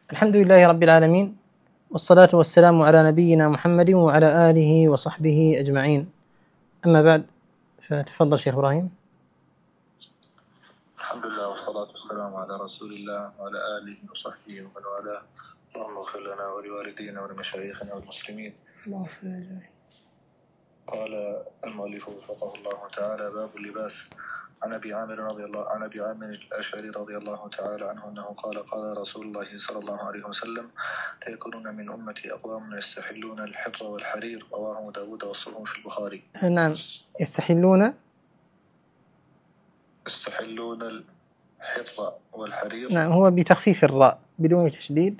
الحمد لله رب العالمين، والصلاة والسلام على نبينا محمد وعلى آله وصحبه أجمعين. أما بعد، فتفضل شيخ إبراهيم. الحمد لله والصلاة والسلام على رسول الله وعلى آله وصحبه ومن والاه. اللهم اغفر لنا ولوالدينا ولمشايخنا والمسلمين. اللهم صل على النبي. قال المؤلف وفقه الله تعالى: باب اللباس. عن أبي عامر الأشعري رضي الله تعالى عنه أنه قال: قال رسول الله صلى الله عليه وسلم: ليكونون من أمتي أقوام يستحلون الحر والحرير. رواه داود وصله في البخاري. نعم، يستحلون الحر والحرير. نعم، هو بتخفيف الراء بدون تشديد.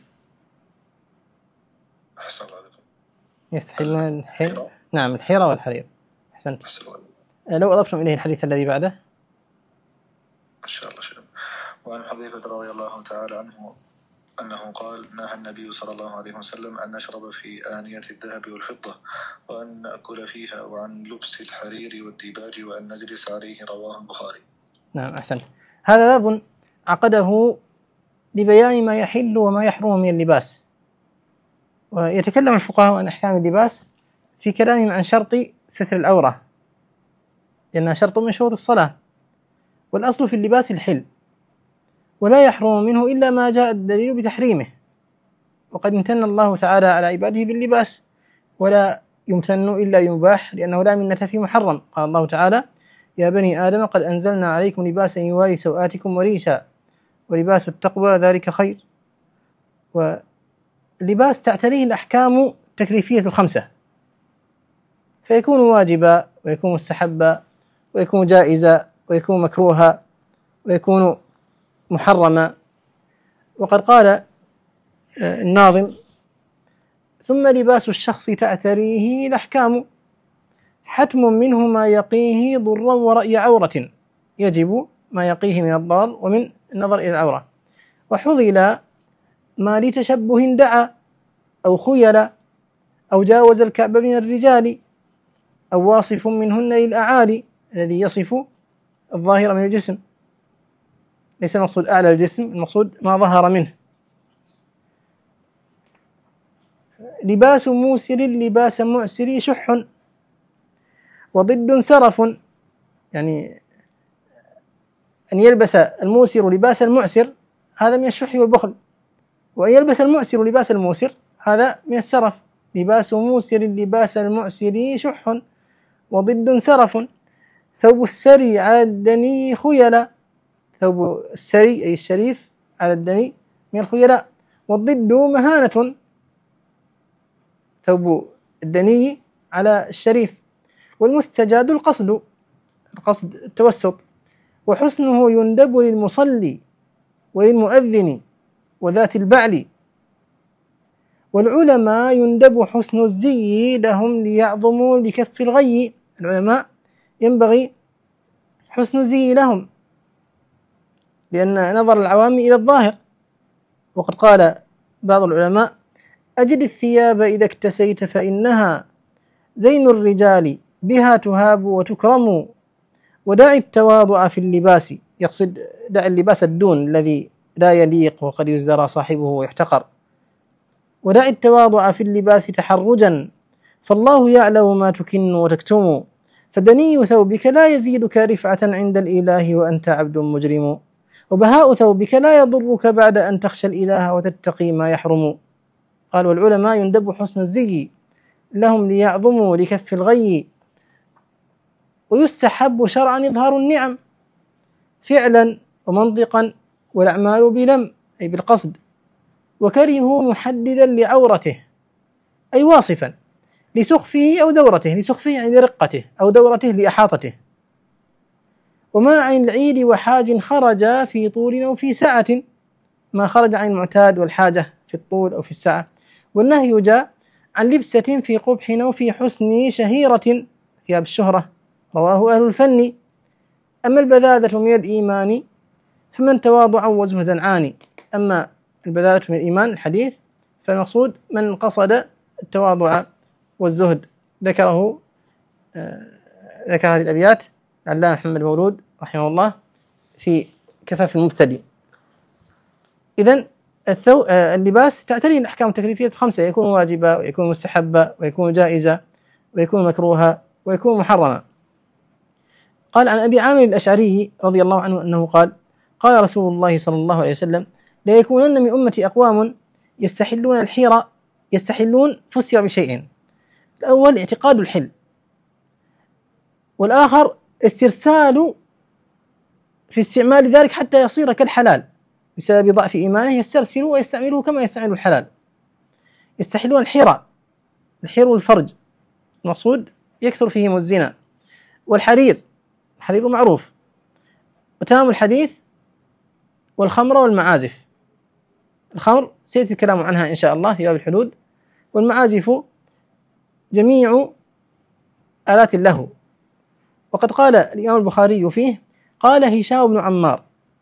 أحسن الله عليكم. يستحلون الحر، نعم، الحيرة والحرير. أحسنت. لو أضفتم إليه الحديث الذي بعده إن شاء الله. وعن حذيفة رضي الله تعالى عنه أنه قال: نهى النبي صلى الله عليه وسلم أن نشرب في آنية الذهب والفضة وأن نأكل فيها، وعن لبس الحرير والديباج وأن نجلس عليه. رواه البخاري. نعم، أحسنت. هذا باب عقده لبيان ما يحل وما يحرم من اللباس. ويتكلم الفقهاء عن أحكام اللباس في كلامهم عن شرط ستر العورة، لأنها شرط من شروط الصلاة، والأصل في اللباس الحل، ولا يحرم منه إلا ما جاء الدليل بتحريمه. وقد امتن الله تعالى على عباده باللباس، ولا يمتن إلا يباح، لأنه لا منة في محرم. قال الله تعالى: يا بني آدم قد أنزلنا عليكم لباسا يواري سوآتكم وريشا ولباس التقوى ذلك خير. واللباس تعتريه الأحكام التكليفية الخمسة، فيكون واجبا ويكون مستحبا ويكون جائزا ويكون مكروها ويكون محرما. وقد قال الناظم: ثم لباس الشخص تعتريه الأحكام، حتم منه ما يقيه ضرا ورأي عورة، يجب ما يقيه من الضرر ومن النظر إلى العورة. وحضل ما لتشبه دعا أو خيل أو جاوز الكعب من الرجال، أو واصف منهن للأعالي الذي يصف الظاهر من الجسم. ليس المقصود أعلى الجسم، المقصود ما ظهر منه. لباس موسر لباس معسر شح، وضد سرف، يعني أن يلبس الموسر لباس المعسر هذا من الشح والبخل، وأن يلبس المعسر لباس الموسر هذا من السرف. لباس موسر لباس المعسر شح، وضد سرف. ثوب السري على الدني خيلا، ثوب السري أي الشريف على الدني من الخيلاء. والضد مهانة، ثوب الدني على الشريف. والمستجاد القصد التوسط. وحسنه يندب للمصلي وللمؤذن وذات البعل. والعلماء يندب حسن الزي لهم ليعظموا لكف الغي. العلماء ينبغي حسن الزي لهم، لأن نظر العوام إلى الظاهر. وقد قال بعض العلماء: أجد الثياب إذا اكتسيت فإنها زين الرجال بها تهاب وتكرم. ودع التواضع في اللباس، يقصد دع اللباس الدون الذي لا يليق وقد يزدرى صاحبه ويحتقر. ودع التواضع في اللباس تحرجا، فالله يعلم ما تكن وتكتم. فدني ثوبك لا يزيدك رفعة عند الإله وأنت عبد مجرم. وبهاء ثوبك لا يضرك بعد أن تخشى الإله وتتقي ما يحرم. قال: والعلماء يندب حسن الزي لهم ليعظموا لكف الغي. ويستحب شرعا إظهار النعم فعلا ومنطقا، والأعمال بلم أي بالقصد. وكرهوا محددا لعورته أي واصفا لسخفه أو دورته، لسخفه يعني لرقته، أو دورته لأحاطته. وما عن العيد وحاج خرج في طول أو في سعة، ما خرج عن المعتاد والحاجة في الطول أو في السعة. والنهي جاء عن لبسة في قبح أو في حسن شهيرة، فيها بالشهرة. رواه أهل الفن. أما البذاذة من الإيمان فمن تواضعا وزهدا عاني. أما البذاذة من الإيمان الحديث، فالمقصود من قصد التواضع والزهد. ذكر هذه الأبيات العلامة محمد مولود رحمه الله في كفاف المبتدئ. إذن اللباس تعتريه الأحكام التكليفية 5: يكون واجبا، ويكون مستحبا، ويكون جائزا، ويكون مكروها، ويكون محرما. قال عن أبي عامر الأشعري رضي الله عنه أنه قال: قال رسول الله صلى الله عليه وسلم: لا يكونن من أمتي أقوام يستحلون الحيرة، يستحلون فسر بشيئين: الأول اعتقاد الحل، والآخر استرسال في استعمال ذلك حتى يصير كالحلال بسبب ضعف إيمانه، يسترسل ويستعمله كما يستعمل الحلال. يستحلون الحيرة، الحير والفرج، المقصود يكثر فيهم الزنا. والحرير، الحرير معروف. وتمام الحديث: والخمر والمعازف. الخمر سيأتي الكلام عنها إن شاء الله في باب الحدود. والمعازف جميع آلات اللهو. وقد قال الإمام البخاري فيه: قال هشام بن عمار.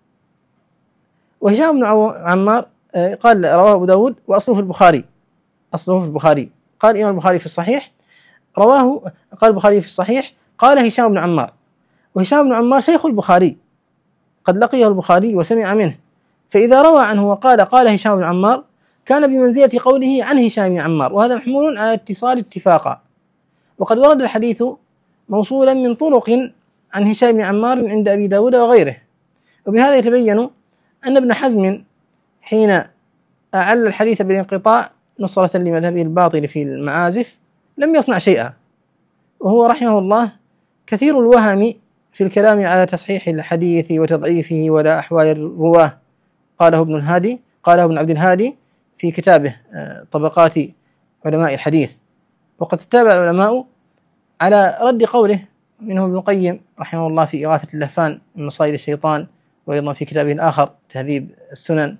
وهشام بن عمار قال رواه أبو داود وأصله في البخاري، أصله في البخاري. قال الإمام البخاري في الصحيح رواه، قال البخاري في الصحيح قال هشام بن عمار. وهشام بن عمار شيخ البخاري، قد لقيه البخاري وسمع منه، فإذا روى عنه وقال قال هشام بن عمار كان بمنزلة قوله عن هشام بن عمار، وهذا محمول على اتصال اتفاقا. وقد ورد الحديث موصولا من طرق عن هشام بن عمار عند أبي داود وغيره. وبهذا يتبين أن ابن حزم حين أعل الحديث بالانقطاع نصرة لمذهبه الباطل في المعازف لم يصنع شيئا، وهو رحمه الله كثير الوهم في الكلام على تصحيح الحديث وتضعيفه ولا أحوال الرواه. قاله ابن عبد الهادي في كتابه طبقات علماء الحديث. وقد تتابع العلماء على رد قوله، منهم ابن القيم رحمه الله في إغاثة اللهفان من مصائد الشيطان، وأيضا في كتابه الآخر تهذيب السنن.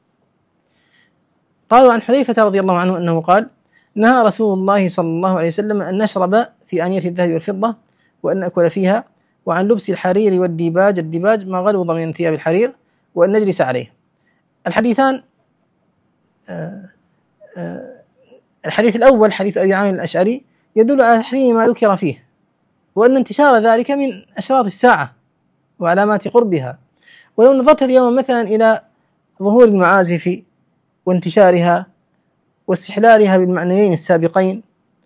قالوا عن حذيفة رضي الله عنه أنه قال: نهى رسول الله صلى الله عليه وسلم أن نشرب في آنية الذهب والفضة وأن نأكل فيها، وعن لبس الحرير والديباج، الديباج ما غلظ من ثياب الحرير، وأن نجلس عليه. الحديثان، الحديث الأول حديث أبي عامر الأشعري يدل على تحريم ما ذكر فيه، وأن انتشار ذلك من أشراط الساعة وعلامات قربها. ولو نظرت اليوم مثلا إلى ظهور المعازف وانتشارها واستحلالها بالمعنيين السابقين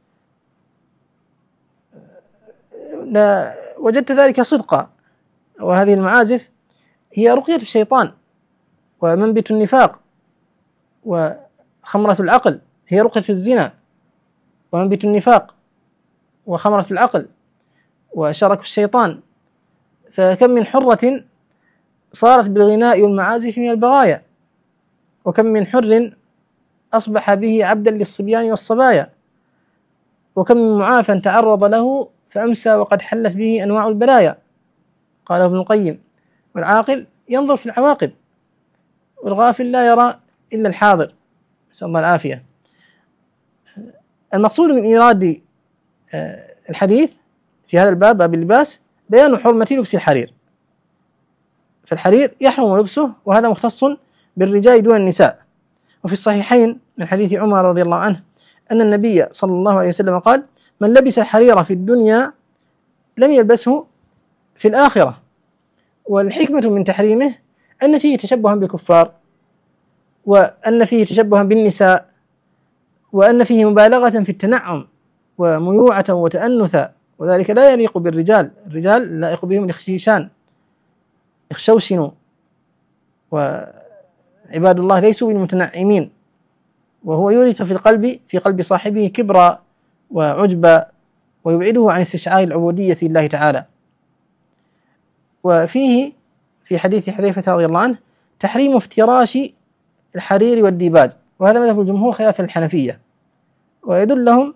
وجدت ذلك صدقا. وهذه المعازف هي رقية الشيطان ومنبت النفاق، وخمرة العقل، هي رقية الزنا ومنبت النفاق وخمرة العقل وشرك الشيطان. فكم من حرة صارت بالغناء والمعازف من البغايا، وكم من حر أصبح به عبدا للصبيان والصبايا، وكم من معافى تعرض له فأمسى وقد حلت به أنواع البلايا. قال ابن القيم: والعاقل ينظر في العواقب، والغافل لا يرى إلا الحاضر، نسأل الله العافية. المقصود من إيراد الحديث في هذا الباب، باب اللباس، بيان حرمة لبس الحرير. فالحرير يحرم لبسه، وهذا مختص بالرجال دون النساء. وفي الصحيحين من حديث عمر رضي الله عنه أن النبي صلى الله عليه وسلم قال: من لبس الحرير في الدنيا لم يلبسه في الآخرة. والحكمة من تحريمه أن فيه تشبها بالكفار، وأن فيه تشبها بالنساء، وأن فيه مبالغة في التنعم وميوعة وتأنثا، وذلك لا يليق بالرجال. الرجال لا يليق بهم الاخشيشان، يخشوشنوا، وعباد الله ليسوا بالمتنعمين. وهو يورث في قلب صاحبه كبرا وعجبا، ويبعده عن استشعار العبودية لله تعالى. وفيه في حديث حذيفة رضي الله عنه تحريم افتراش الحرير والديباج، وهذا مذهب الجمهور خلافا الحنفية. ويدل لهم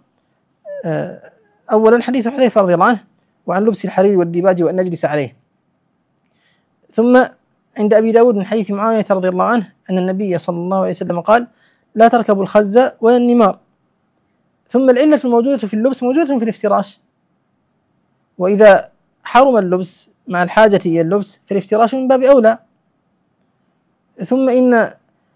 أولا حديث حذيفة رضي الله عنه وعن لبس الحرير والديباج وأن نجلس عليه. ثم عند أبي داود من حديث معاوية رضي الله عنه أن النبي صلى الله عليه وسلم قال: لا تركبوا الخز ولا النمار. ثم العلة الموجودة في اللبس موجودة في الافتراش، وإذا حرم اللبس مع الحاجة إلى اللبس فالافتراش من باب أولى. ثم إن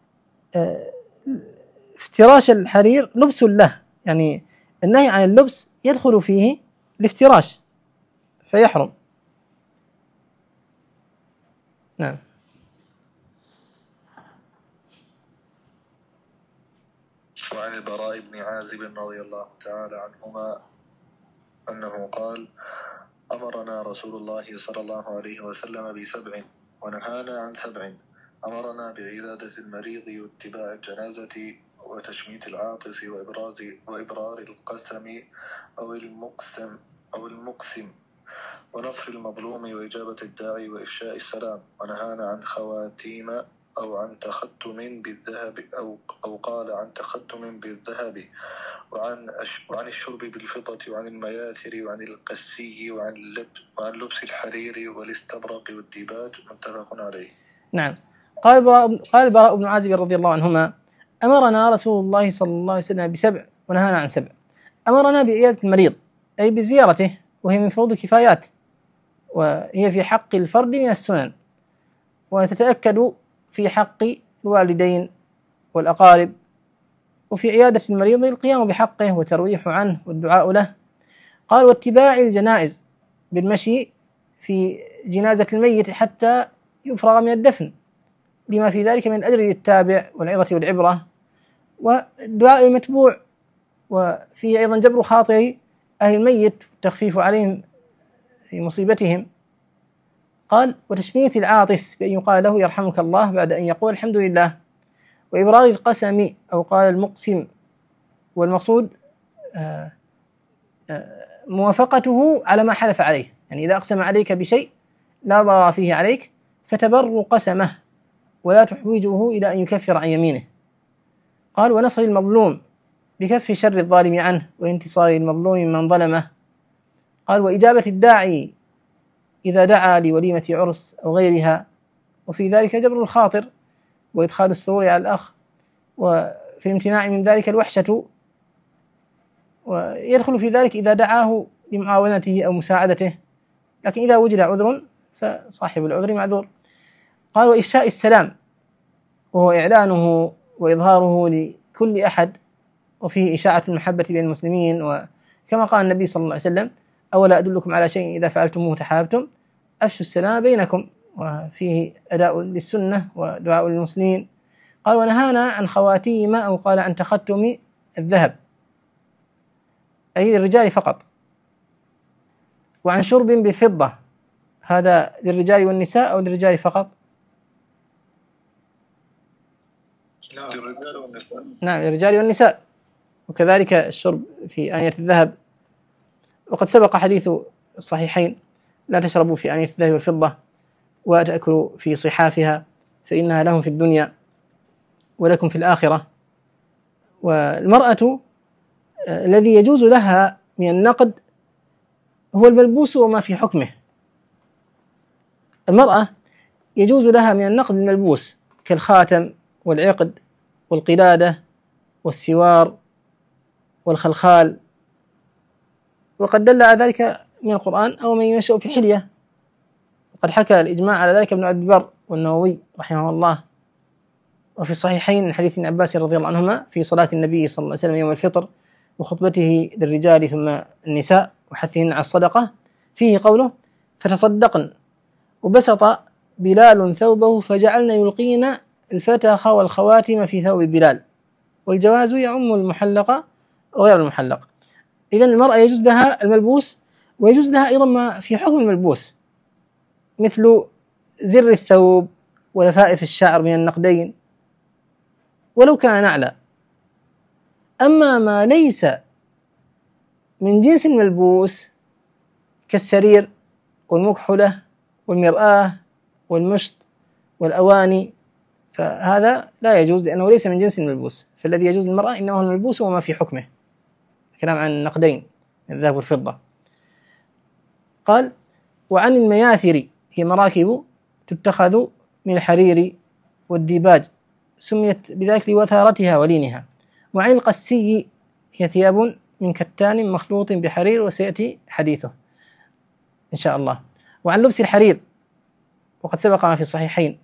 افتراش الحرير لبس له، يعني النهي عن اللبس يدخل فيه الافتراش فيحرم. نعم. وعن البراء بن عازب رضي الله تعالى عنهما أنه قال: أمرنا رسول الله صلى الله عليه وسلم بسبع ونهانا عن سبع. أمرنا بعيادة المريض واتباع الجنازة وتشميت العاطس وإبرار القسم أو المقسم ونصر المظلوم وإجابة الداعي وإفشاء السلام. ونهانا عن خواتيم أو عن تختم بالذهب أو قال عن تختم بالذهب وعن الشرب بالفضة وعن المياثر وعن القسي وعن لبس الحرير والاستبرق والديباج. متفق عليه. نعم. قال البراء بن عازب رضي الله عنهما: أمرنا رسول الله صلى الله عليه وسلم بسبع ونهانا عن سبع. أمرنا بعيادة المريض أي بزيارته، وهي من فروض الكفايات، وهي في حق الفرد من السنن، وتتأكد في حق الوالدين والأقارب. وفي عيادة المريض القيام بحقه وترويح عنه والدعاء له. قال: واتباع الجنائز بالمشي في جنازة الميت حتى يفرغ من الدفن، لما في ذلك من الأجر للتابع والعظة والعبرة، والدعاء المتبوع، وفيه أيضا جبر خاطر أهل الميت والتخفيف عليهم في مصيبتهم. قال: وتشميت العاطس بأن يقال له يرحمك الله بعد أن يقول الحمد لله، وإبرار القسم أو قال المقسم، والمقصود موافقته على ما حلف عليه، يعني إذا أقسم عليك بشيء لا ضرر فيه عليك فتبر قسمه ولا تحوجه إلى أن يكفر عن يمينه. قال: ونصر المظلوم بكف شر الظالم عنه وانتصار المظلوم من ظلمه. قال: وإجابة الداعي إذا دعا لوليمة عرس أو غيرها، وفي ذلك جبر الخاطر وإدخال السرور على الأخ، وفي الامتناع من ذلك الوحشة، ويدخل في ذلك إذا دعاه لمعاونته أو مساعدته، لكن إذا وجد عذر فصاحب العذر معذور. قال: وإفشاء السلام، وهو إعلانه وإظهاره لكل أحد، وفيه إشاعة المحبة بين المسلمين، وكما قال النبي صلى الله عليه وسلم: أولا أدلكم على شيء إذا فعلتموه تحاببتم أفشوا السلام بينكم، وفيه أداء للسنة ودعاء للمسلمين. قال: ونهانا عن خواتيم أو قال عن تختم الذهب أي للرجال فقط، وعن شرب بفضة، هذا للرجال والنساء أو للرجال فقط؟ نعم، للرجال والنساء، وكذلك الشرب في آنية الذهب. وقد سبق حديث الصحيحين: لا تشربوا في آنية الذهب والفضة وتأكلوا في صحافها فإنها لهم في الدنيا ولكم في الآخرة. والمرأة الذي يجوز لها من النقد هو الملبوس وما في حكمه. المرأة يجوز لها من النقد الملبوس كالخاتم والعقد والقلادة والسوار والخلخال، وقد دل على ذلك من القرآن أو من ينشأ في الحلية. وقد حكى الإجماع على ذلك ابن عبد البر والنووي رحمه الله. وفي الصحيحين من حديث ابن عباس رضي الله عنهما في صلاة النبي صلى الله عليه وسلم يوم الفطر وخطبته للرجال ثم النساء وحثهن على الصدقة، فيه قوله: فتصدقن وبسط بلال ثوبه فجعلنا يلقين الفتخ والخواتم في ثوب بلال. والجواز يعم المحلق وغير المحلق. إذن المرأة يجوز لها الملبوس، ويجوز لها أيضا ما في حكم الملبوس مثل زر الثوب ولفائف الشعر من النقدين ولو كان نعلا. أما ما ليس من جنس الملبوس كالسرير والمكحلة والمرآة والمشط والأواني فهذا لا يجوز، لأنه ليس من جنس الملبوس. فالذي يجوز للمرأة إنه الملبوس وما في حكمه، كلام عن النقدين الذهب والفضة. قال: وعن المياثر هي مراكب تتخذ من الحرير والديباج سميت بذلك لوثارتها ولينها. وعن القسي هي ثياب من كتان مخلوط بحرير، وسيأتي حديثه إن شاء الله. وعن لبس الحرير، وقد سبق ما في الصحيحين: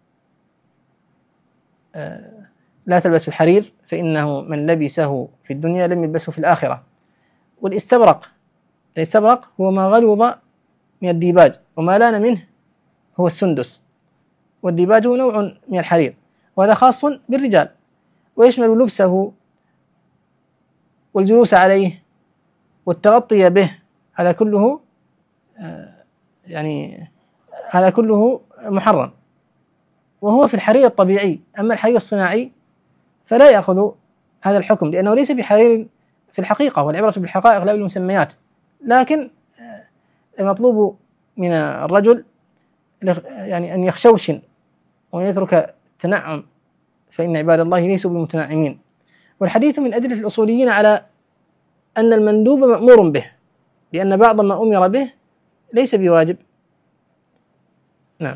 لا تلبسوا الحرير فإنه من لبسه في الدنيا لم يلبسه في الآخرة. والاستبرق هو ما غلظ من الديباج، وما لان منه هو السندس، والديباج نوع من الحرير، وهذا خاص بالرجال، ويشمل لبسه والجلوس عليه والتغطية به، هذا كله يعني هذا كله محرم، وهو في الحرير الطبيعي. أما الحرير الصناعي فلا يأخذ هذا الحكم، لأنه ليس بحرير في الحقيقة، والعبرة بالحقائق لا بالمسميات. لكن المطلوب من الرجل يعني أن يخشوشن وأن يترك التنعم، فإن عباد الله ليسوا بمتنعمين. والحديث من أدلة الأصوليين على أن المندوب مأمور به، لأن بعض ما أمر به ليس بواجب. نعم.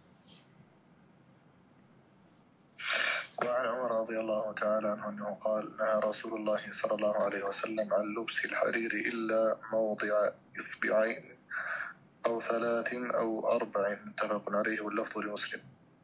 وعن عمر رضي الله تعالى عنه أنه قال: نهى رسول الله صلى الله عليه وسلم عن لبس الحرير إلا موضع إصبعين أو 3 أو 4، متفق عليه واللفظ لمسلم.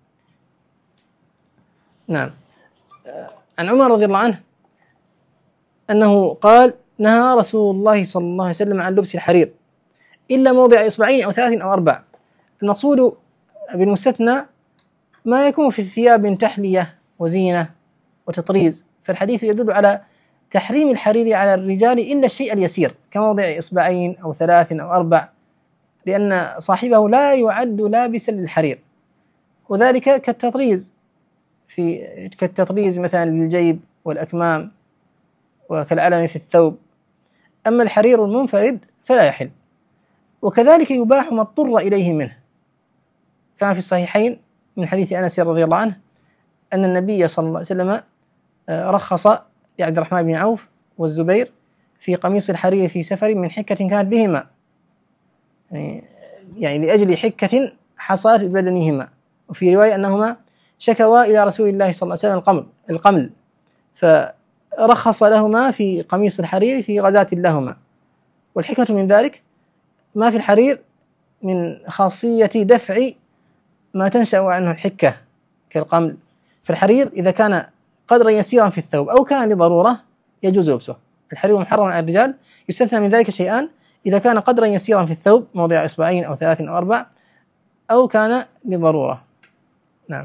نعم. عن عمر رضي الله عنه أنه قال: نهى رسول الله صلى الله عليه وسلم عن لبس الحرير إلا موضع إصبعين أو 3 أو 4. المقصود بالمستثنى ما يكون في الثياب من تحلية وزينة وتطريز، فالحديث يدل على تحريم الحرير على الرجال إلا الشيء اليسير كموضع إصبعين أو 3 أو 4، لأن صاحبه لا يعد لابسا للحرير، وذلك كالتطريز مثلا للجيب والأكمام وكالعلم في الثوب. أما الحرير المنفرد فلا يحل. وكذلك يباح ما اضطر إليه منه، كما في الصحيحين من حديث أنس رضي الله عنه أن النبي صلى الله عليه وسلم رخص لعبد الرحمن بن عوف والزبير في قميص الحرير في سفر من حكة كانت بهما، يعني لأجل حكة حصلت ببدنهما. وفي رواية أنهما شكوا إلى رسول الله صلى الله عليه وسلم القمل، فرخص لهما في قميص الحرير في غزاة لهما. والحكمة من ذلك ما في الحرير من خاصية دفع ما تنشأ عنه الحكة كالقمل. فالحرير إذا كان قدرا يسيرا في الثوب أو كان لضرورة يجوز لبسه. الحرير محرم على الرجال، يستثنى من ذلك شيئان: إذا كان قدرا يسيرا في الثوب موضع إصبعين أو 3 أو 4، أو كان لضرورة. نعم.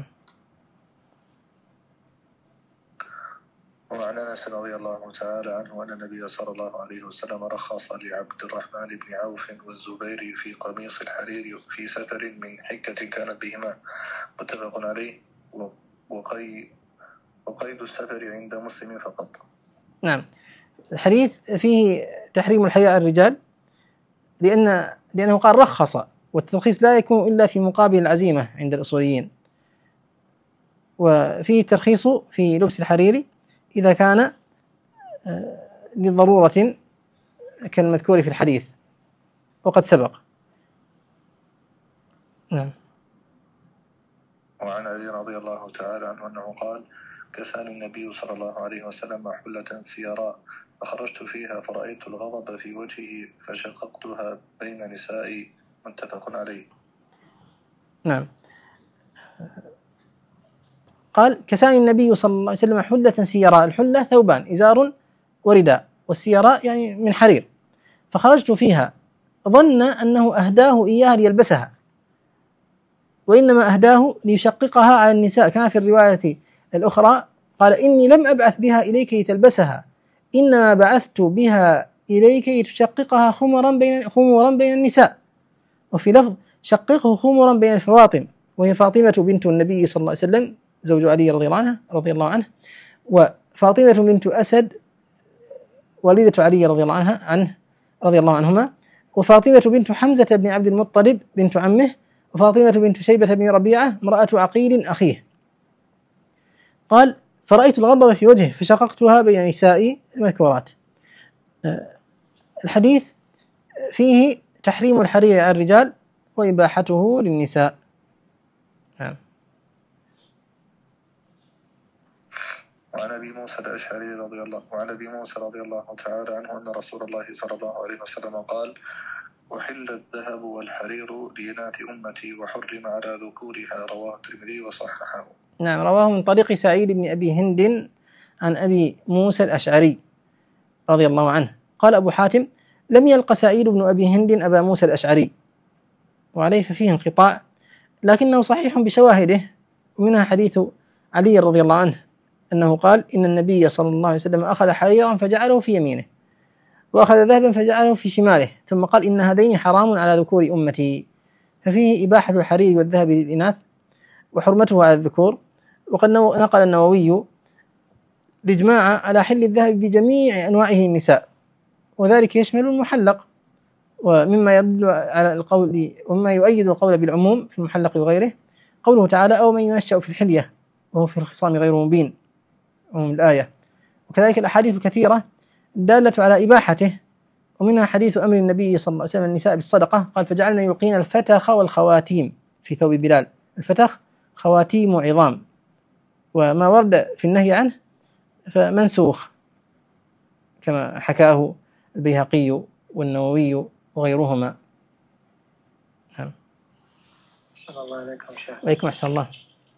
وعن أنس رضي الله تعالى عنه أن النبي صلى الله عليه وسلم رخص لعبد الرحمن بن عوف والزبير في قميص الحرير في سفر من حكة كانت بهما، متفق عليه. وقيد السفر عند مسلم فقط. نعم. الحديث فيه تحريم الحياء الرجال، لأنه قال رخص، والترخيص لا يكون إلا في مقابل العزيمة عند الأصوليين. وفيه ترخيص في لبس الحرير إذا كان لضرورة كالمذكور في الحديث وقد سبق. نعم. وعن علي رضي الله تعالى عنه أنه قال: كساني النبي صلى الله عليه وسلم حلة سيراء فخرجت فيها فرأيت الغضب في وجهه فشققتها بين نسائي، متفق عليه. نعم. قال: كساني النبي صلى الله عليه وسلم حلة سيراء. الحلة ثوبان، إزار ورداء، والسيراء يعني من حرير. فخرجت فيها، ظن أنه أهداه إياها ليلبسها، وإنما أهداه ليشققها على النساء. كان في الرواية الأخرى قال: إني لم أبعث بها إليك لتلبسها، إنما بعثت بها إليك لتشققها خمرا بين النساء. وفي لفظ: شققه خمرا بين الفواطم، وهي فاطمة بنت النبي صلى الله عليه وسلم زوج علي رضي الله عنه، وفاطمة بنت أسد والدة علي رضي الله عنهما، وفاطمة بنت حمزة بن عبد المطلب بنت عمه، وفاطمة بنت شيبة بن ربيعة امرأة عقيل أخيه. قال: فرأيت الغضب في وجهه فشققتها بين نسائي المذكورات. الحديث فيه تحريم الحرير على الرجال وإباحته للنساء. نعم. وعن أبي موسى الأشعري رضي الله تعالى عنه أن رسول الله صلى الله عليه وسلم قال: أحل الذهب والحرير لإناث أمتي وحرم على ذكورها، رواه الترمذي وصححه. نعم. رواه من طريق سعيد بن أبي هند عن أبي موسى الأشعري رضي الله عنه. قال أبو حاتم: لم يلق سعيد بن أبي هند أبا موسى الأشعري، وعليه ففيه انقطاع، لكنه صحيح بشواهده، ومنها حديث علي رضي الله عنه أنه قال إن النبي صلى الله عليه وسلم أخذ حريرا فجعله في يمينه، وأخذ ذهبا فجعله في شماله، ثم قال إن هذين حرام على ذكور أمتي، ففيه إباحة الحرير والذهب للإناث وحرمته على الذكور. وقد نقل النووي الإجماع على حل الذهب بجميع أنواعه النساء، وذلك يشمل المحلق، ومما يدل على القول ومما يؤيد القول بالعموم في المحلق وغيره قوله تعالى أو من ينشأ في الحلية وهو في الخصام غير مبين، عموم الآية. وكذلك الأحاديث الكثيرة الدالة على إباحته، ومنها حديث أمر النبي صلى الله عليه وسلم النساء بالصدقة، قال فجعلنا يلقين الفتخ والخواتيم في ثوب بلال. الفتخ خواتيم عظام، وما ورد في النهي عنه فمنسوخ كما حكاه البيهقي والنووي وغيرهما. نعم. أحسن الله إليكم شيخ. وإليكم أحسن الله.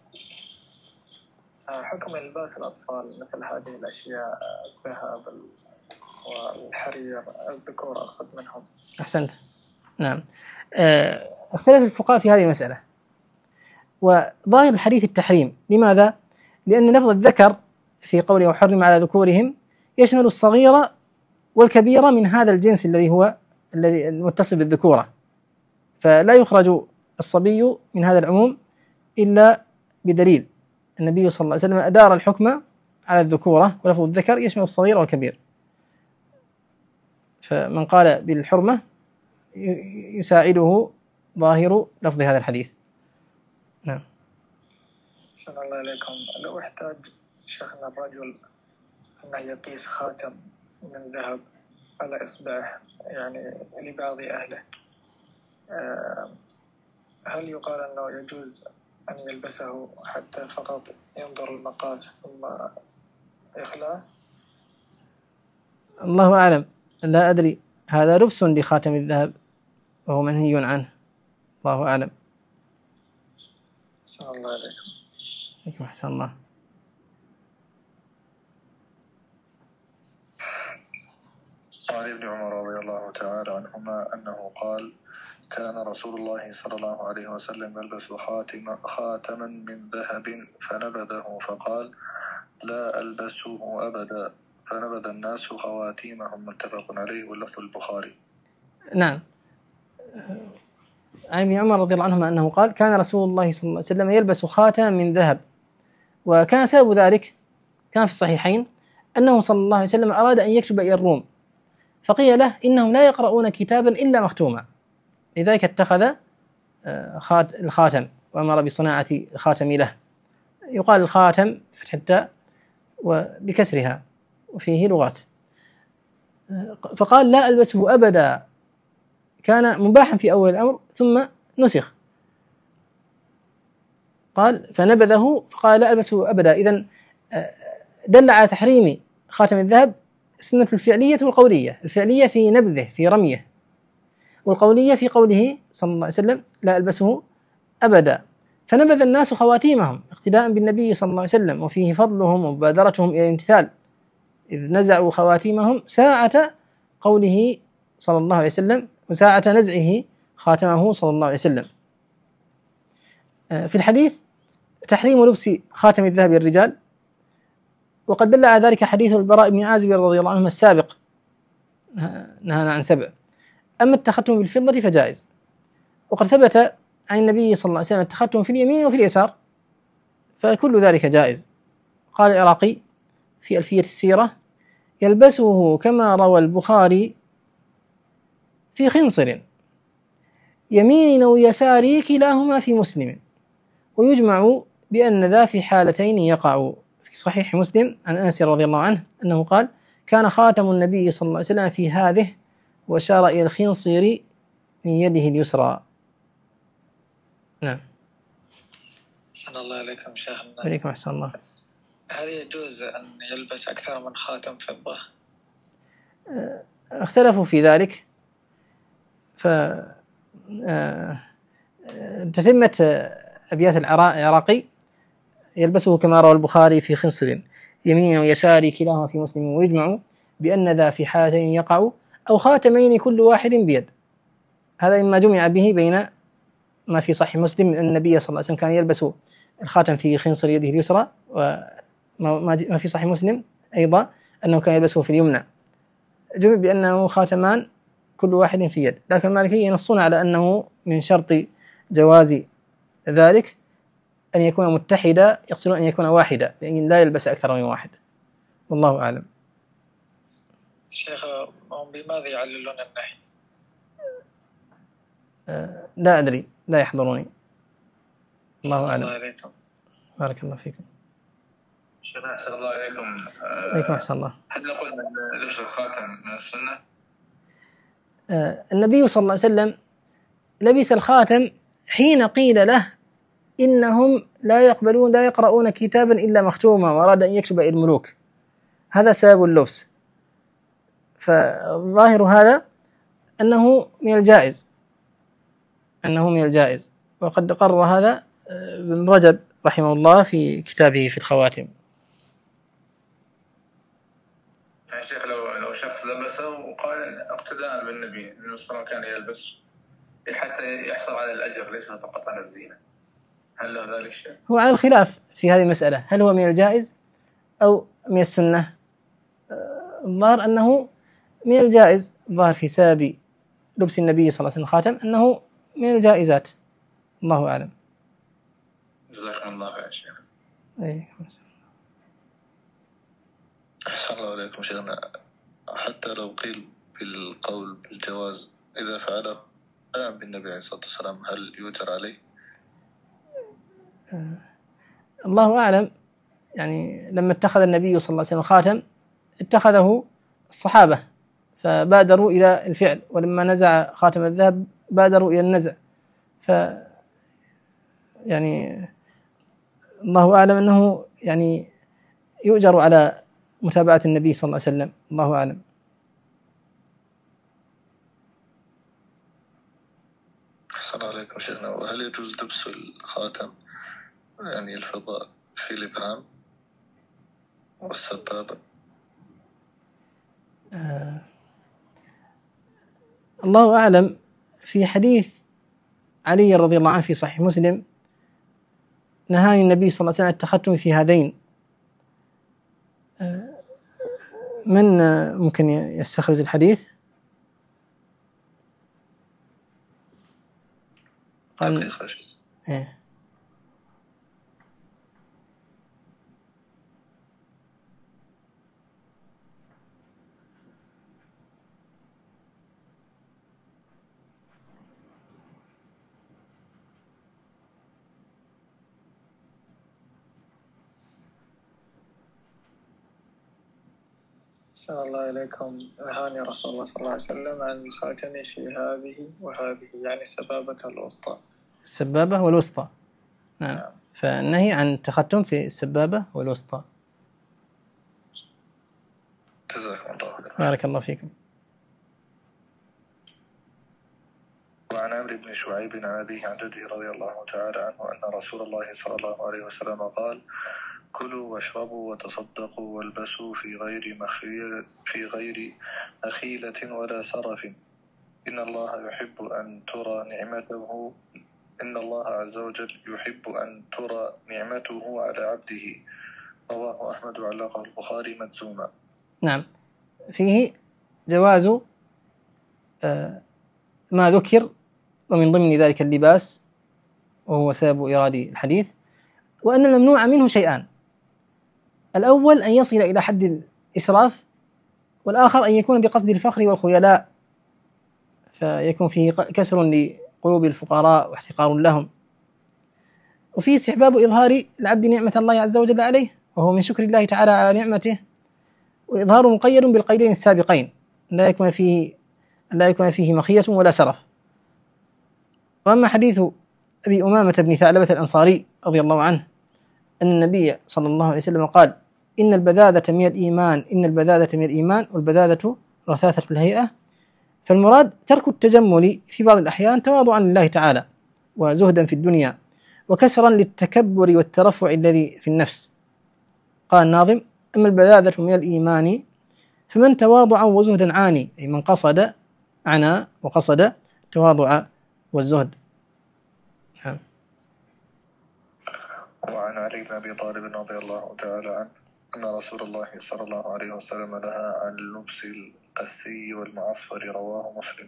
حكم إلباس الأطفال مثل هذه الأشياء الذهب والحرير الذكور أقصد منهم. أحسنت. نعم. اختلف الفقهاء في هذه المسألة، وظاهر الحديث التحريم. لماذا؟ لأن لفظ الذكر في قوله وحرم على ذكورهم يشمل الصغير والكبير من هذا الجنس الذي المتصل بالذكورة، فلا يخرج الصبي من هذا العموم إلا بدليل. النبي صلى الله عليه وسلم أدار الحكم على الذكورة، ولفظ الذكر يشمل الصغير والكبير، فمن قال بالحرمة يساعده ظاهر لفظ هذا الحديث. نعم. أحسن الله إليكم. لو احتاج شيخنا الرجل أن يقيس خاتم من ذهب على إصبعه يعني لبعض أهله، هل يقال أنه يجوز أن يلبسه حتى فقط ينظر المقاس ثم يخلعه؟ الله أعلم، لا أدري، هذا لبس لخاتم الذهب وهو منهي عنه، الله أعلم. أحسن الله إليكم. أحسن الله. وعن ابن عمر رضي الله تعالى عنهما أنه قال كان رسول الله صلى الله عليه وسلم يلبس خاتما من ذهب فنبذه فقال لا ألبسه أبدا، فنبذ الناس خواتيمهم، متفق عليه واللفظ البخاري. نعم. عن ابن عمر رضي الله عنهما أنه قال كان رسول الله صلى الله عليه وسلم يلبس خاتم من ذهب، وكان سبب ذلك كان في الصحيحين أنه صلى الله عليه وسلم أراد أن يكتب إلى الروم، فقيل له إنهم لا يقرؤون كتابا إلا مختوما، لذلك اتخذ الخاتم وأمر بصناعة خاتم له. يقال الخاتم فتح التاء وبكسرها وفيه لغات. فقال لا ألبسه أبدا، كان مباحا في أول الأمر ثم نسخ، قال فنبذه فقال لا ألبسه أبدا. إذن دل على تحريم خاتم الذهب السنة الفعلية والقولية، الفعلية في نبذه في رميه، والقولية في قوله صلى الله عليه وسلم لا ألبسه أبدا. فنبذ الناس خواتيمهم اقتداء بالنبي صلى الله عليه وسلم، وفيه فضلهم ومبادرتهم إلى الامتثال إذ نزعوا خواتيمهم ساعة قوله صلى الله عليه وسلم وساعة نزعه خاتمه صلى الله عليه وسلم. في الحديث تحريم لبس خاتم الذهب للرجال، وقد دل على ذلك حديث البراء بن عازب رضي الله عنه السابق نهانا عن 7. أما التختم بالفضة فجائز، وقد ثبت عن النبي صلى الله عليه وسلم التختم في اليمين وفي اليسار، فكل ذلك جائز. قال العراقي في ألفية السيرة يلبسه كما روى البخاري في خنصر يمين ويسار كلاهما في مسلم، ويجمع بأن ذا في حالتين يقع. في صحيح مسلم عن أنس رضي الله عنه أنه قال كان خاتم النبي صلى الله عليه وسلم في هذه، وأشار إلى الخنصر من يده اليسرى. نعم. أحسن الله إليكم شيخنا. عليكم أحسن الله. هل يجوز أن يلبس أكثر من خاتم فضة؟ اختلفوا في ذلك، تتمة أبيات العراقي يلبسه كما روى البخاري في خنصر يمين ويسار كلاهما في مسلم، ويجمع بأن ذا في حالتين يقع أو خاتمين كل واحد بيد. هذا مما جمع به بين ما في صحيح مسلم أن النبي صلى الله عليه وسلم كان يلبس الخاتم في خنصر يده اليسرى، وما ما في صحيح مسلم أيضا أنه كان يلبسه في اليمنى، جمع بأنه خاتمان كل واحد في يد، لكن المالكية ينصون على أنه من شرط جواز ذلك أن يكون متحدا، يقصدون أن يكون واحدا، لأن لا يلبس أكثر من واحد، والله أعلم. شيخ بماذا يعللون النهي؟ لا أدري، لا يحضرني، الله أعلم. عليكم. بارك الله فيكم. شيخنا أحسن الله إليكم. عليكم أحسن الله. هل نقول من لبس الخاتم من السنة؟ النبي صلى الله عليه وسلم لبس الخاتم حين قيل له إنهم لا يقرؤون كتابا إلا مختوما، وأراد أن يكتب الملوك، هذا سبب اللبس. فالظاهر هذا أنه من الجائز، وقد قرر هذا ابن رجب رحمه الله في كتابه في الخواتم. يعني شيخ لو شخص لبسه وقال اقتداء بالنبي إنه صلى الله عليه وسلم كان يلبس حتى يحصل على الأجر ليس فقط على الزينة، هل له ذلك شيء؟ هو على الخلاف في هذه المسألة، هل هو من الجائز أو من السنة؟ الظاهر أنه من الجائز، الظاهر في سبب لبس النبي صلى الله عليه وسلم خاتم أنه من الجائزات، الله أعلم. جزاكم الله خير شيخ. أحسن الله عليكم شيخنا. حتى لو قيل بالقول بالجواز إذا فعله بالنبي عليه الصلاة والسلام هل يؤجر عليه؟ الله أعلم. يعني لما اتخذ النبي صلى الله عليه وسلم خاتم اتخذه الصحابة فبادروا إلى الفعل، ولما نزع خاتم الذهب بادروا إلى النزع، يعني الله أعلم أنه يعني يؤجر على متابعة النبي صلى الله عليه وسلم، الله أعلم. أحسن عليكم شيخنا. وهل يجوز لبس الخاتم يعني الفضاء في الإبهام والسبابة؟ الله أعلم. في حديث علي رضي الله عنه في صحيح مسلم نهاني النبي صلى الله عليه وسلم عن التختم في هذين. من ممكن يستخرج الحديث؟ قال إيه. أحسن الله إليكم. نهاني رسول الله صلى الله عليه وسلم عن الخاتم في هذه وهذه، يعني السبابة الوسطى. السبابة والوسطى، نعم. فالنهي عن التختم في السبابة والوسطى. جزاكم الله خير. بارك الله فيكم. وعن عمرو بن شعيب عن أبيه عن جده رضي الله تعالى عنه أن رسول الله صلى الله عليه وسلم قال: كلوا واشربوا وتصدقوا والبسوا في غير مخيلة ولا سرف، إن الله يحب أن ترى نعمته، إن الله عز وجل يحب أن ترى نعمته على عبده. رواه أحمد وعلقه البخاري مجزوما. نعم، فيه جواز ما ذكر، ومن ضمن ذلك اللباس وهو سبب إيراد الحديث، وأن الممنوع منه شيئان: الأول أن يصل إلى حد الإسراف، والآخر أن يكون بقصد الفخر والخيلاء، فيكون فيه كسر لقلوب الفقراء واحتقار لهم. وفيه استحباب إظهار العبد نعمة الله عز وجل عليه، وهو من شكر الله تعالى على نعمته، والإظهار مقيد بالقيدين السابقين: لا يكون فيه مخيلة ولا سرف. وأما حديث أبي أمامة بن ثعلبة الأنصاري رضي الله عنه أن النبي صلى الله عليه وسلم قال: إن البذاذة من الإيمان، والبذاذة رثاثة الهيئة. فالمراد ترك التجمل في بعض الأحيان تواضعا لله تعالى وزهدا في الدنيا وكسرا للتكبر والترفع الذي في النفس. قال الناظم: أما البذاذة من الإيمان فمن تواضعا وزهدا عاني، أي من قصد عنا وقصد تواضع والزهد. وعن علي بن أبي طالب رضي الله تعالى عنه أن رسول الله صلى الله عليه وسلم نهى عن لبس القسي والمعصفر، رواه مسلم.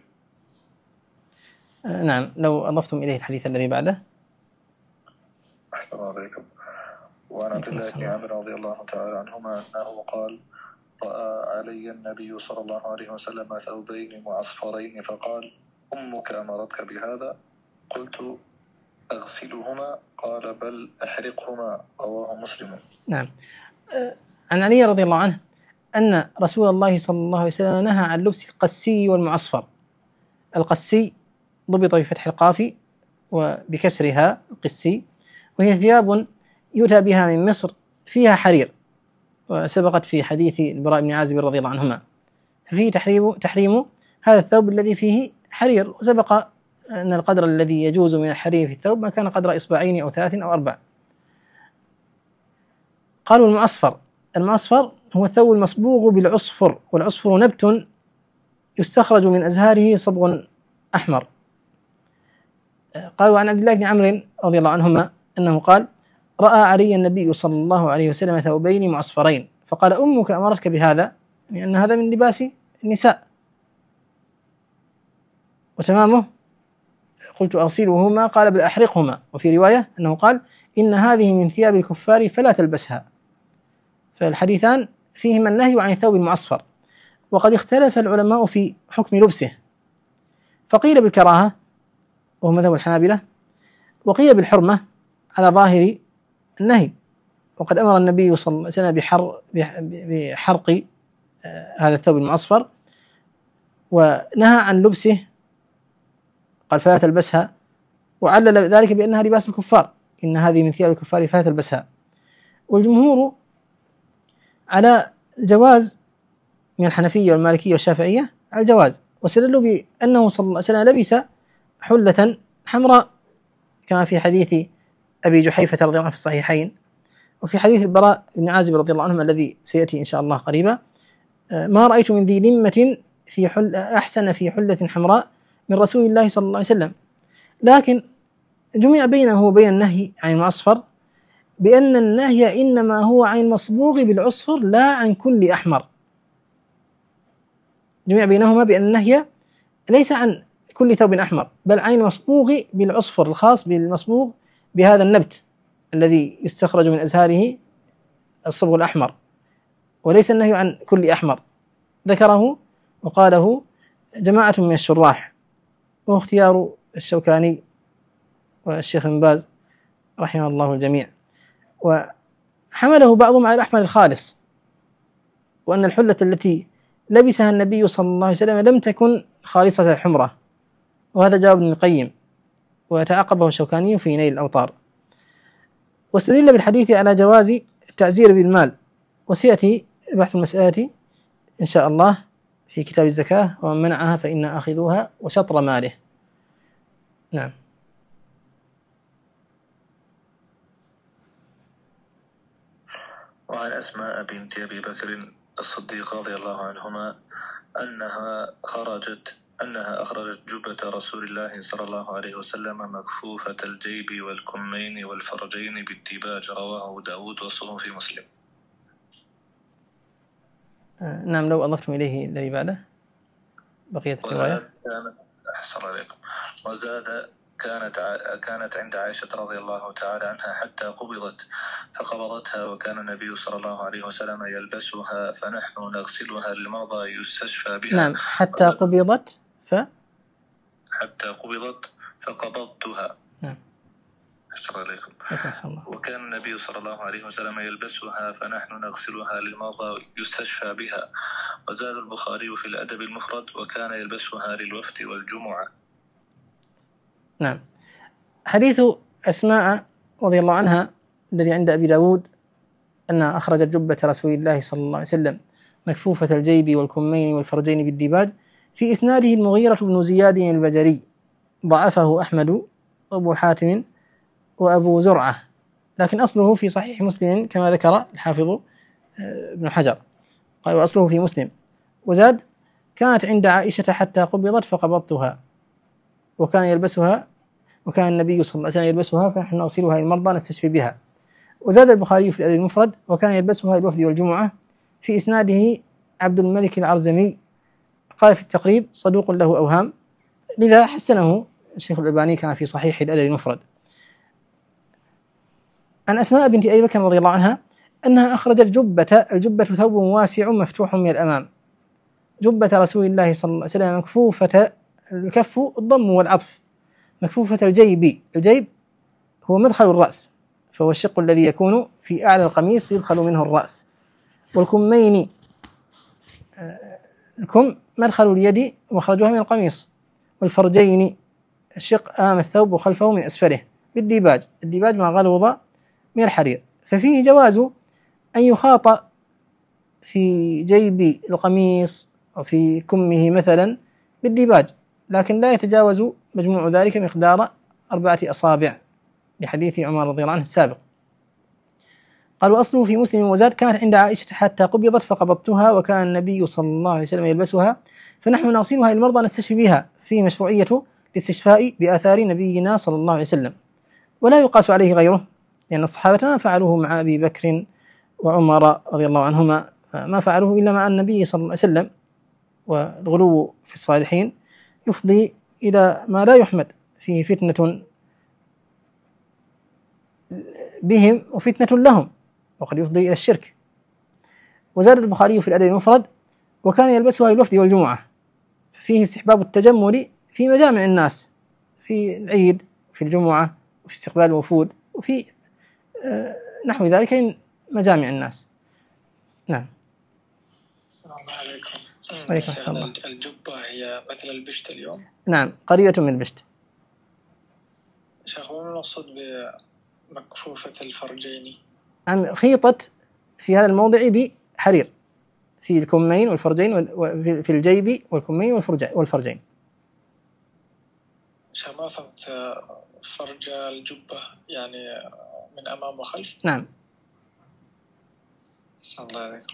نعم، لو أضفتم إليه الحديث الذي بعده. أحسن عليكم. وعن عبد الله بن عمرو رضي الله تعالى عنهما أنه قال: رأى علي النبي صلى الله عليه وسلم ثوبين معصفرين فقال: أمك أمرتك بهذا؟ قلت: أغسلهما؟ قال: بل أحرقهما، رواه مسلم. نعم. عن علي رضي الله عنه أن رسول الله صلى الله عليه وسلم نهى عن لبس القسي والمعصفر. القسي ضبط بفتح القاف وبكسرها القسي، وهي ثياب يؤتى بها من مصر فيها حرير، وسبقت في حديث البراء بن عازب رضي الله عنهما، ففيه تحريم هذا الثوب الذي فيه حرير، وسبق أن القدر الذي يجوز من الحرير في الثوب ما كان قدر إصبعين أو 3 أو 4. قالوا المعصفر هو الثوب المصبوغ بالعصفر، والعصفر نبت يستخرج من أزهاره صبغ أحمر. قالوا عن عبد الله بن عمرو رضي الله عنهما أنه قال: رأى علي النبي صلى الله عليه وسلم ثوبين معصفرين فقال: أمك أمرتك بهذا؟ لأن هذا من لباس النساء. وتمامه: قلت: أغسلهما؟ قال: بل أحرقهما. وفي رواية أنه قال: إن هذه من ثياب الكفار فلا تلبسها. فالحديثان فيهما النهي عن الثوب المعصفر. وقد اختلف العلماء في حكم لبسه، فقيل بالكراهة وهو مذهب الحنابلة، وقيل بالحرمة على ظاهر النهي. وقد أمر النبي صلى الله عليه وسلم بحرق هذا الثوب المعصفر، ونهى عن لبسه، قال: فلا تلبسها، وعلل ذلك بأنها لباس الكفار، إن هذه من ثياب الكفار فلا تلبسها. والجمهور على الجواز من الحنفية والمالكية والشافعية على الجواز، واستدلوا بأنه صلى الله عليه وسلم لبس حلة حمراء كما في حديث أبي جحيفة رضي الله عنه في الصحيحين، وفي حديث البراء بن عازب رضي الله عنه الذي سيأتي إن شاء الله قريبا: ما رأيت من ذي لمة في أحسن في حلة حمراء من رسول الله صلى الله عليه وسلم. لكن جمع بينه وبين النهي عن المعصفر بأن النهي إنما هو عن المصبوغ بالعصفر لا عن كل أحمر. جمع بينهما بأن النهي ليس عن كل ثوب أحمر، بل عن المصبوغ بالعصفر، الخاص بالمصبوغ بهذا النبت الذي يستخرج من أزهاره الصبغ الأحمر، وليس النهي عن كل أحمر. ذكره وقاله جماعة من الشراح، واختيار الشوكاني والشيخ بن باز رحمه الله الجميع. وحمله بعضهم على الأحمر الخالص، وأن الحلة التي لبسها النبي صلى الله عليه وسلم لم تكن خالصة الحمرة، وهذا جواب ابن القيم، ويتعقبه الشوكاني في نيل الأوطار. واستدل بالحديث على جواز التعزير بالمال، وسيأتي بحث المسألة إن شاء الله في كتاب الزكاة: ومن منعها فإن آخذوها وشطر ماله. نعم. وعن أسماء بنت أبي بكر الصديق رضي الله عنهما أنها أخرجت جبة رسول الله صلى الله عليه وسلم مكفوفة الجيب والكمين والفرجين بالديباج، رواه داود وصله في مسلم. نعم، لو أضفتم إليه الذي بعده بقية الرواية. أحسن عليكم. وزاد: كانت عند عائشة رضي الله تعالى عنها حتى قبضت فقبضتها، وكان النبي صلى الله عليه وسلم يلبسها فنحن نغسلها للمرضى يستشفى بها. نعم، حتى قبضت فقبضتها. نعم. أشكر عليكم. وكان النبي صلى الله عليه وسلم يلبسها فنحن نغسلها للمرضى يستشفى بها. وزاد البخاري في الأدب المفرد: وكان يلبسها للوفد والجمعة. نعم. حديث أسماء رضي الله عنها الذي عند أبي داود أنها أخرجت جبة رسول الله صلى الله عليه وسلم مكفوفة الجيب والكمين والفرجين بالديباج، في إسناده المغيرة بن زياد البجري، ضعفه أحمد وأبو حاتم وأبو زرعة، لكن أصله في صحيح مسلم كما ذكر الحافظ ابن حجر، قال: وأصله في مسلم. وزاد: كانت عند عائشة حتى قبضت فقبضتها، وكان النبي صلى الله عليه وسلم يلبسها فنحن نغسلها للمرضى نستشفي بها. وزاد البخاري في الأدب المفرد: وكان يلبسها الوفد والجمعة. في إسناده عبد الملك العرزمي، قال في التقريب: صدوق له أوهام، لذا حسنه الشيخ الألباني كما في صحيح الأدب المفرد. عن أسماء بنت أبي بكر رضي الله عنها أنها أخرجت الجبة ثوب واسع مفتوح من الأمام، جبة رسول الله صلى الله عليه وسلم مكفوفة، الكف الضم والعطف، مكفوفة الجيب هو مدخل الرأس، فهو الشق الذي يكون في أعلى القميص يدخل منه الرأس، والكمين، الكم مدخل اليد ومخرجها من القميص، والفرجين الشق أمام الثوب وخلفه من أسفله، بالديباج، الديباج ما غلظ من الحرير. ففيه جواز أن يخاط في جيب القميص وفي كمه مثلا بالديباج، لكن لا يتجاوز مجموع ذلك مقدار 4 أصابع، لحديث عمر رضي الله عنه السابق. قال: وأصله في مسلم وزاد: كانت عند عائشة حتى قبضت فقبضتها، وكان النبي صلى الله عليه وسلم يلبسها، فنحن نغسلها للمرضى نستشفي بها. فيه مشروعية الاستشفاء بآثار نبينا صلى الله عليه وسلم، ولا يقاس عليه غيره، لأن الصحابة ما فعلوه مع أبي بكر وعمر رضي الله عنهما، ما فعلوه إلا مع النبي صلى الله عليه وسلم. والغلو في الصالحين يفضي إلى ما لا يحمد، فيه فتنة بهم وفتنة لهم، وقد يفضي إلى الشرك. وزاد البخاري في الأدب المفرد: وكان يلبسها للوفد والجمعة. فيه استحباب التجمل في مجامع الناس، في العيد، في الجمعة، وفي استقبال الوفود، وفي نحو ذلك من مجامع الناس. نعم. السلام عليكم. وعليكم السلام. الجبة هي مثل البشت اليوم؟ نعم، قريبة من البشت. شيخ، وما المقصود بمكفوفة الفرجين؟ خيطت في هذا الموضع بحرير، في الكمين والفرجين، وفي الجيب والكمين والفرجين. شيخ، ما فهمت، فرج الجبة يعني من أمام وخلف؟ نعم. صلى الله عليكم.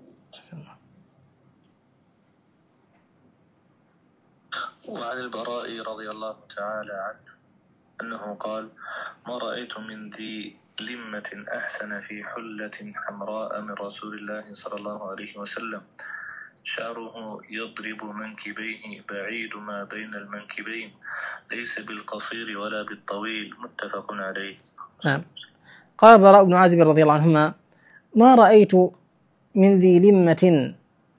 وعن البراء رضي الله تعالى عنه أنه قال: ما رأيت من ذي لمة أحسن في حلة حمراء من رسول الله صلى الله عليه وسلم، شعره يضرب منكبيه بعيد ما بين المنكبين، ليس بالقصير ولا بالطويل، متفق عليه. نعم. قال براء بن عازب رضي الله عنهما: ما رأيت من ذي لمة.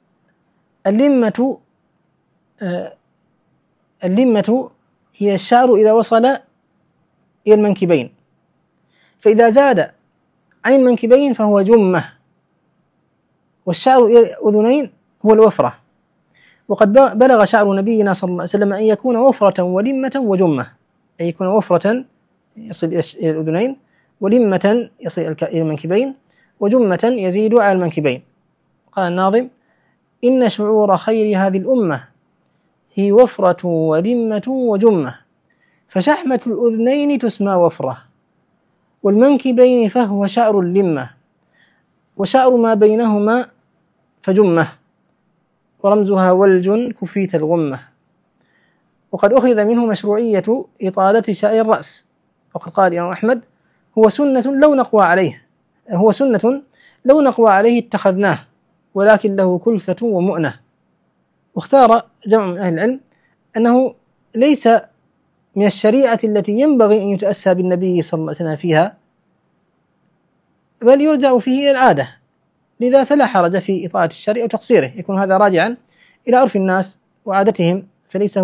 اللمة هي الشعر إذا وصل إلى المنكبين، فإذا زاد عن المنكبين فهو جمة، والشعر إلى الأذنين هو الوفرة. وقد بلغ شعر نبينا صلى الله عليه وسلم أن يكون وفرة ولمة وجمة، أن يكون وفرة يصل إلى الأذنين، ولمة يصل إلى المنكبين، وجمة يزيد على المنكبين. قال الناظم: إن شعور خير هذه الأمة هي وفرة ولمة وجمة، فشحمة الأذنين تسمى وفرة، والمنكبين فهو شعر اللمة، وشعر ما بينهما فجمة، ورمزها ولج كفيت الغمة. وقد أخذ منه مشروعية إطالة شعر الرأس، وقد قال الإمام أحمد: هو سنة لو نقوى عليه اتخذناه، ولكن له كلفة ومؤنة. واختار جمع من أهل العلم أنه ليس من الشريعة التي ينبغي أن يتأسى بالنبي صلى الله عليه وسلم فيها، بل يرجع فيه إلى العادة، لذا فلا حرج في إطالة الشرع أو تقصيره، يكون هذا راجعا إلى عرف الناس وعادتهم، فليس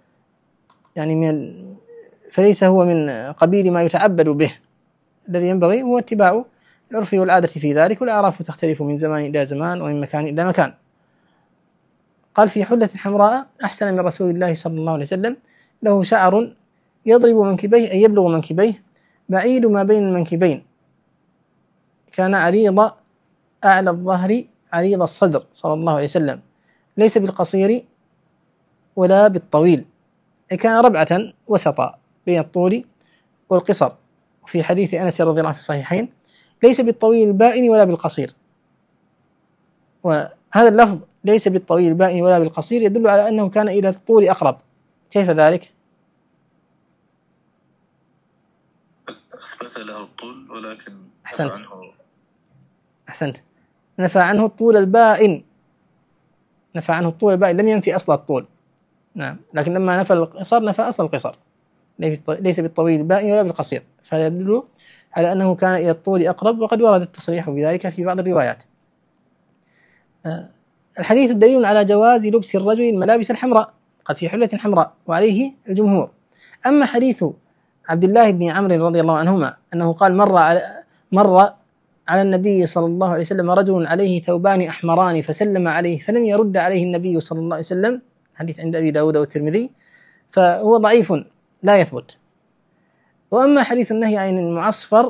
هو من قبيل ما يتعبد به. الذي ينبغي هو اتباع العرف والعادة في ذلك، والأعراف تختلف من زمان إلى زمان ومن مكان إلى مكان. قال: في حلة حمراء أحسن من رسول الله صلى الله عليه وسلم، له شعر يضرب منكبيه أي يبلغ منكبيه، بعيد ما بين المنكبين، كان عريض أعلى الظهر عريض الصدر صلى الله عليه وسلم، ليس بالقصير ولا بالطويل، أي كان ربعة وسطا بين الطول والقصر. وفي حديث أنس رضي الله عنه في الصحيحين: ليس بالطويل البائن ولا بالقصير. وهذا اللفظ ليس بالطويل البائن ولا بالقصير يدل على أنه كان إلى الطول أقرب. كيف ذلك؟ أثبت له الطول ولكن أحسنت. نفى عنه الطول البائن، نفى عنه الطول البائن، لم ينفي أصل الطول. نعم، لكن لما نفى القصر نفى أصل القصر، ليس بالطويل البائن ولا بالقصير، فيدل على أنه كان إلى الطول أقرب، وقد ورد التصريح بذلك في بعض الروايات. الحديث دليل على جواز لبس الرجل الملابس الحمراء، قد في حلة حمراء، وعليه الجمهور. أما حديث عبد الله بن عمرو رضي الله عنهما أنه قال مر على النبي صلى الله عليه وسلم رجل عليه ثوبان أحمران فسلم عليه فلم يرد عليه النبي صلى الله عليه وسلم، حديث عند أبي داود والترمذي، فهو ضعيف لا يثبت. وأما حديث النهي عن المعصفر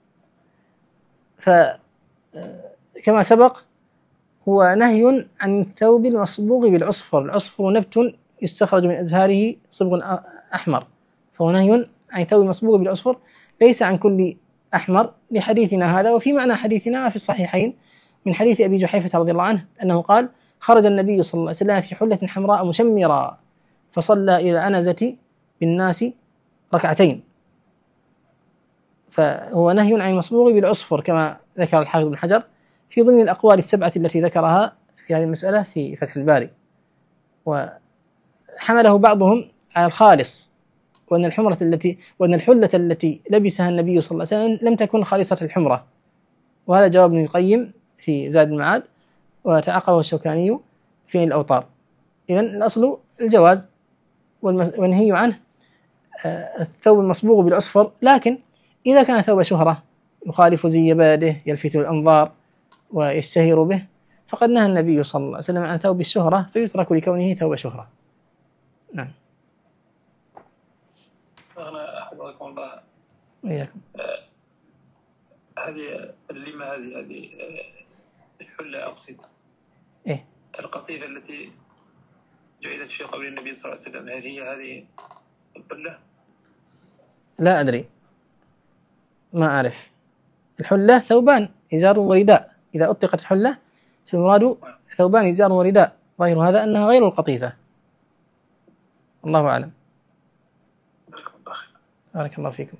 فكما سبق هو نهي عن الثوب المصبوغ بالعصفر. العصفر نبت يستخرج من أزهاره صبغ أحمر، فهو نهي عن الثوب المصبوغ بالعصفر، ليس عن كل أحمر، لحديثنا هذا. وفي معنى حديثنا في الصحيحين من حديث أبي جحيفة رضي الله عنه أنه قال: خرج النبي صلى الله عليه وسلم في حلة حمراء مشمرا فصلى إلى العنزة بالناس ركعتين. فهو نهي عن المصبوغ بالعصفر كما ذكر الحافظ بن حجر في ضمن الأقوال السبعة التي ذكرها في هذه المسألة في فتح الباري. وحمله بعضهم على الخالص، وأن الحلة التي لبسها النبي صلى الله عليه وسلم لم تكن خالصة الحمرة، وهذا جواب ابن القيم في زاد المعاد، وتعقبه الشوكاني في الأوطار. إذن الأصل الجواز، والنهي عنه الثوب المصبوغ بالعصفر. لكن إذا كان ثوب شهرة يخالف زي بلده يلفت الأنظار ويشتهر به، فقد نهى النبي صلى الله عليه وسلم عن ثوب الشهرة، فيترك لكونه ثوب شهرة. نعم. أنا حفظكم الله وإياكم. هذه اللمة، هذه الحلة أقصد، إيه؟ القطيفة التي جعلت في قبر النبي صلى الله عليه وسلم، هل هي هذه الحلة؟ لا أدري، ما أعرف. الحلة ثوبان إزار ورداء، إذا أطلقت الحلة فالمراد ثوبان إزار ورداء، ظاهر هذا أنها غير القطيفة، الله أعلم. بارك الله فيكم.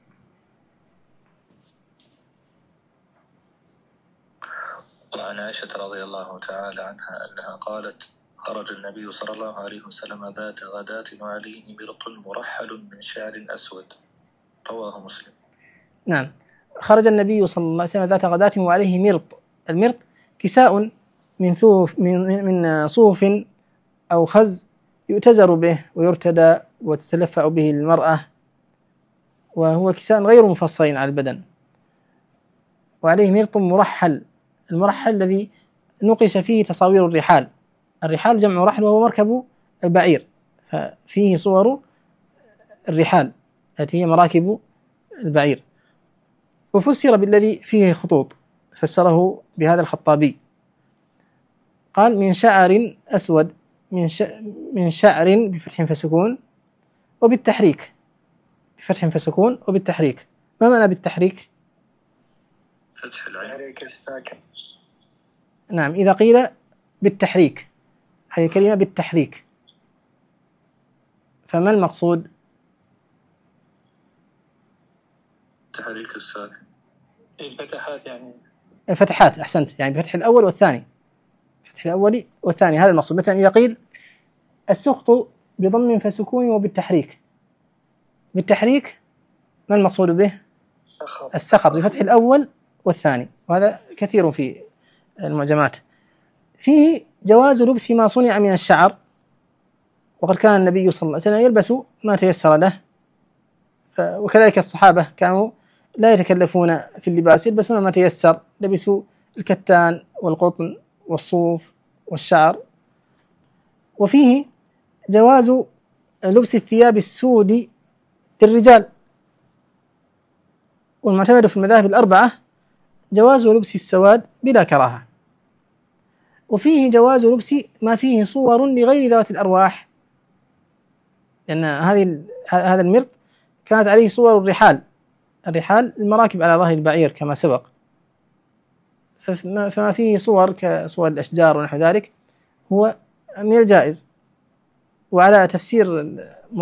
وعن عائشة رضي الله تعالى عنها أنها قالت: خرج النبي صلى الله عليه وسلم ذات غداة وعليه مرط مرحل من شعر أسود، رواه مسلم. نعم، خرج النبي صلى الله عليه وسلم ذات غداة وعليه مرط. المرط كساء من صوف أو خز يؤتزر به ويرتدى وتتلفع به المرأة، وهو كساء غير مفصل على البدن، وعليه مرط مرحل. المرحل الذي نقش فيه تصاوير الرحال، الرحال جمع رحل وهو مركب البعير، ففيه صور الرحال التي هي مراكب البعير. وفسر بالذي فيه خطوط، فسره بهذا الخطابي، قال: من شعر أسود، من شعر بفتح فسكون وبالتحريك، بفتح فسكون وبالتحريك. ما معنى بالتحريك؟ فتح العين الساكن. نعم، إذا قيل بالتحريك، هذه الكلمة بالتحريك، فما المقصود؟ تحريك الساكن، الفتحات يعني. الفتحات، أحسنت، يعني بفتح الأول والثاني، فتح الأول والثاني، هذا المقصود. مثلا إذا قيل السقط بضم فسكون وبالتحريك، بالتحريك ما المقصود به؟ السقط بفتح الأول والثاني، وهذا كثير في المعجمات. فيه جواز لبس ما صنع من الشعر، وقد كان النبي صلى الله عليه وسلم يلبس ما تيسر له، وكذلك الصحابة كانوا لا يتكلفون في اللباس، يلبسون ما تيسر، لبسوا الكتان والقطن والصوف والشعر. وفيه جواز لبس الثياب السود للرجال، والمعتمد في المذاهب الأربعة جواز لبس السواد بلا كراهة. وفيه جواز لبس ما فيه صور لغير ذوات الأرواح، لأن هذا المرط كانت عليه صور الرحال المراكب على ظهر البعير كما سبق، فما فيه صور كصور الأشجار ونحو ذلك هو من الجائز. وعلى تفسير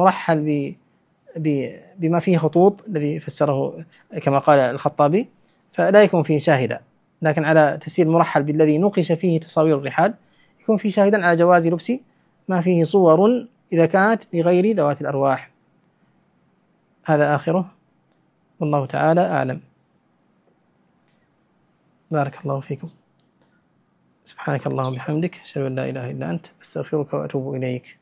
مرحل بما فيه خطوط الذي فسره كما قال الخطابي، فلا يكون فيه شاهدا، لكن على تفسير المرحل بالذي نقش فيه تصاوير الرحال يكون فيه شاهدا على جواز لبس ما فيه صور إذا كانت لغير ذوات الأرواح. هذا آخره، والله تعالى أعلم. بارك الله فيكم. سبحانك اللهم وبحمدك، أشهد أن لا إله إلا أنت، أستغفرك وأتوب إليك.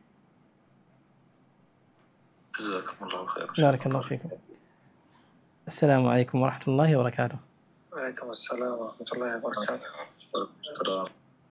جزاكم الله خير. بارك الله فيكم. السلام عليكم ورحمة الله وبركاته. وعليكم السلام ورحمة الله وبركاته.